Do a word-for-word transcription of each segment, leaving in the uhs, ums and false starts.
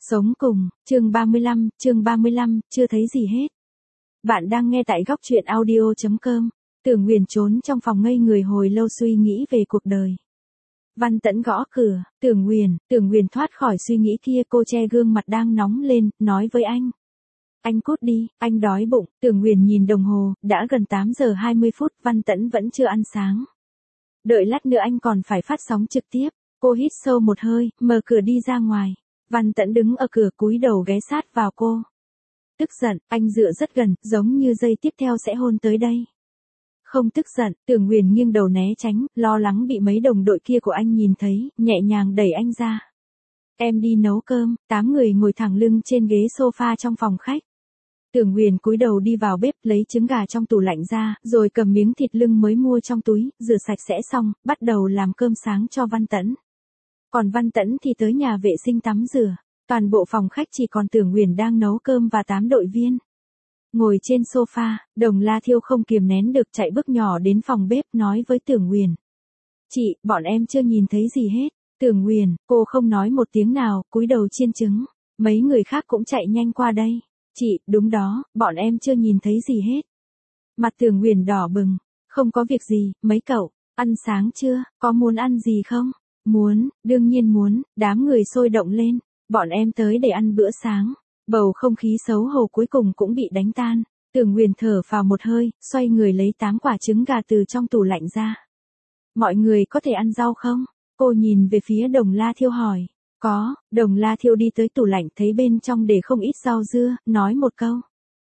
Sống cùng, chương ba mươi lăm, chương ba mươi lăm, chưa thấy gì hết. Bạn đang nghe tại góc truyện audio chấm com. Tưởng Nguyền trốn trong phòng ngây người hồi lâu suy nghĩ về cuộc đời. Văn Tẫn gõ cửa, Tưởng Nguyền, Tưởng Nguyền thoát khỏi suy nghĩ kia, cô che gương mặt đang nóng lên, nói với anh. Anh cút đi, anh đói bụng. Tưởng Nguyền nhìn đồng hồ, đã gần tám giờ hai mươi phút, Văn Tẫn vẫn chưa ăn sáng. Đợi lát nữa anh còn phải phát sóng trực tiếp. Cô hít sâu một hơi, mở cửa đi ra ngoài. Văn Tẫn đứng ở cửa cúi đầu ghé sát vào cô. Tức giận, anh dựa rất gần, giống như giây tiếp theo sẽ hôn tới đây. Không tức giận, Tưởng Nguyền nghiêng đầu né tránh, lo lắng bị mấy đồng đội kia của anh nhìn thấy, nhẹ nhàng đẩy anh ra. Em đi nấu cơm. Tám người ngồi thẳng lưng trên ghế sofa trong phòng khách. Tưởng Nguyền cúi đầu đi vào bếp lấy trứng gà trong tủ lạnh ra, rồi cầm miếng thịt lưng mới mua trong túi, rửa sạch sẽ xong, bắt đầu làm cơm sáng cho Văn Tẫn. Còn Văn Tẫn thì tới nhà vệ sinh tắm rửa. Toàn bộ phòng khách chỉ còn Tưởng Nguyền đang nấu cơm và tám đội viên. Ngồi trên sofa, Đồng La Thiêu không kiềm nén được chạy bước nhỏ đến phòng bếp nói với Tưởng Nguyền. Chị, bọn em chưa nhìn thấy gì hết. Tưởng Nguyền, cô không nói một tiếng nào, cúi đầu chiên trứng. Mấy người khác cũng chạy nhanh qua đây. Chị, đúng đó, bọn em chưa nhìn thấy gì hết. Mặt Tưởng Nguyền đỏ bừng. Không có việc gì, mấy cậu, ăn sáng chưa, có muốn ăn gì không? Muốn, đương nhiên muốn. Đám người sôi động lên. Bọn em tới để ăn bữa sáng. Bầu không khí xấu hổ cuối cùng cũng bị đánh tan. Tưởng Nguyền thở phào một hơi, xoay người lấy tám quả trứng gà từ trong tủ lạnh ra. Mọi người có thể ăn rau không? Cô nhìn về phía Đồng La Thiêu hỏi. Có. Đồng La Thiêu đi tới tủ lạnh thấy bên trong để không ít rau dưa, nói một câu.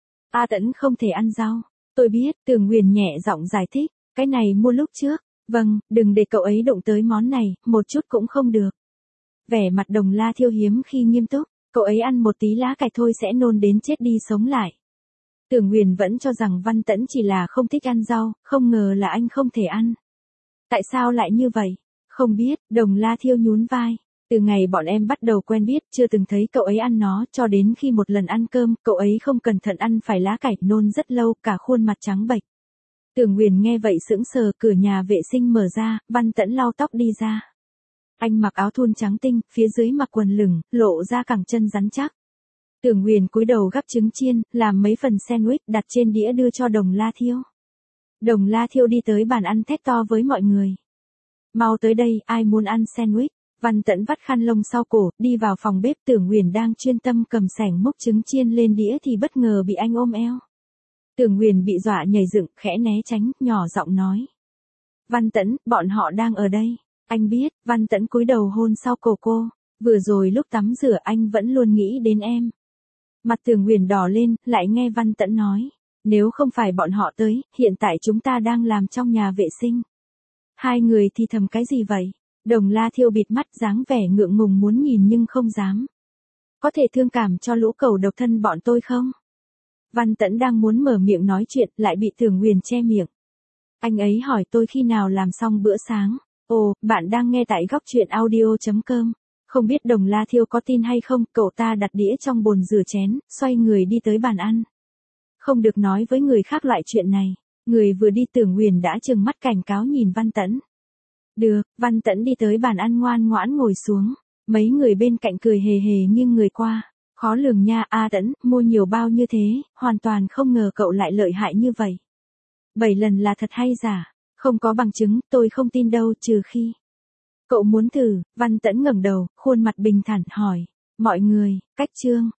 A Tẫn không thể ăn rau. Tôi biết. Tưởng Nguyền nhẹ giọng giải thích. Cái này mua lúc trước. Vâng, đừng để cậu ấy đụng tới món này, một chút cũng không được. Vẻ mặt Đồng La Thiêu hiếm khi nghiêm túc. Cậu ấy ăn một tí lá cải thôi sẽ nôn đến chết đi sống lại. Tưởng Nguyền vẫn cho rằng Văn Tẫn chỉ là không thích ăn rau, không ngờ là anh không thể ăn. Tại sao lại như vậy? Không biết. Đồng La Thiêu nhún vai. Từ ngày bọn em bắt đầu quen biết, chưa từng thấy cậu ấy ăn nó, cho đến khi một lần ăn cơm, cậu ấy không cẩn thận ăn phải lá cải, nôn rất lâu, cả khuôn mặt trắng bệch. Tưởng Nguyền nghe vậy sững sờ, cửa nhà vệ sinh mở ra, Văn Tẫn lau tóc đi ra. Anh mặc áo thun trắng tinh, phía dưới mặc quần lửng, lộ ra cẳng chân rắn chắc. Tưởng Nguyền cúi đầu gắp trứng chiên, làm mấy phần sandwich đặt trên đĩa đưa cho Đồng La Thiêu. Đồng La Thiêu đi tới bàn ăn thét to với mọi người. Mau tới đây, ai muốn ăn sandwich? Văn Tẫn vắt khăn lông sau cổ, đi vào phòng bếp. Tưởng Nguyền đang chuyên tâm cầm sẻng múc trứng chiên lên đĩa thì bất ngờ bị anh ôm eo. Tưởng Nguyền bị dọa nhảy dựng, khẽ né tránh, nhỏ giọng nói. Văn Tẫn, bọn họ đang ở đây. Anh biết. Văn Tẫn cúi đầu hôn sau cổ cô. Vừa rồi lúc tắm rửa anh vẫn luôn nghĩ đến em. Mặt Tưởng Nguyền đỏ lên, lại nghe Văn Tẫn nói. Nếu không phải bọn họ tới, hiện tại chúng ta đang làm trong nhà vệ sinh. Hai người thì thầm cái gì vậy? Đồng La Thiêu bịt mắt dáng vẻ ngượng ngùng muốn nhìn nhưng không dám. Có thể thương cảm cho lũ cẩu độc thân bọn tôi không? Văn Tẫn đang muốn mở miệng nói chuyện, lại bị Tưởng Nguyền che miệng. Anh ấy hỏi tôi khi nào làm xong bữa sáng. Ồ, bạn đang nghe tại góc truyện audio chấm com. Không biết Đồng La Thiêu có tin hay không, cậu ta đặt đĩa trong bồn rửa chén, xoay người đi tới bàn ăn. Không được nói với người khác loại chuyện này. Người vừa đi Tưởng Nguyền đã trừng mắt cảnh cáo nhìn Văn Tẫn. Được, Văn Tẫn đi tới bàn ăn ngoan ngoãn ngồi xuống. Mấy người bên cạnh cười hề hề nghiêng người qua. Khó lường nha, A Tẫn, mua nhiều bao như thế, hoàn toàn không ngờ cậu lại lợi hại như vậy. Bảy lần là thật hay giả? Không có bằng chứng, tôi không tin đâu, trừ khi. Cậu muốn thử. Văn Tẫn ngẩng đầu, khuôn mặt bình thản hỏi. Mọi người, cách chương.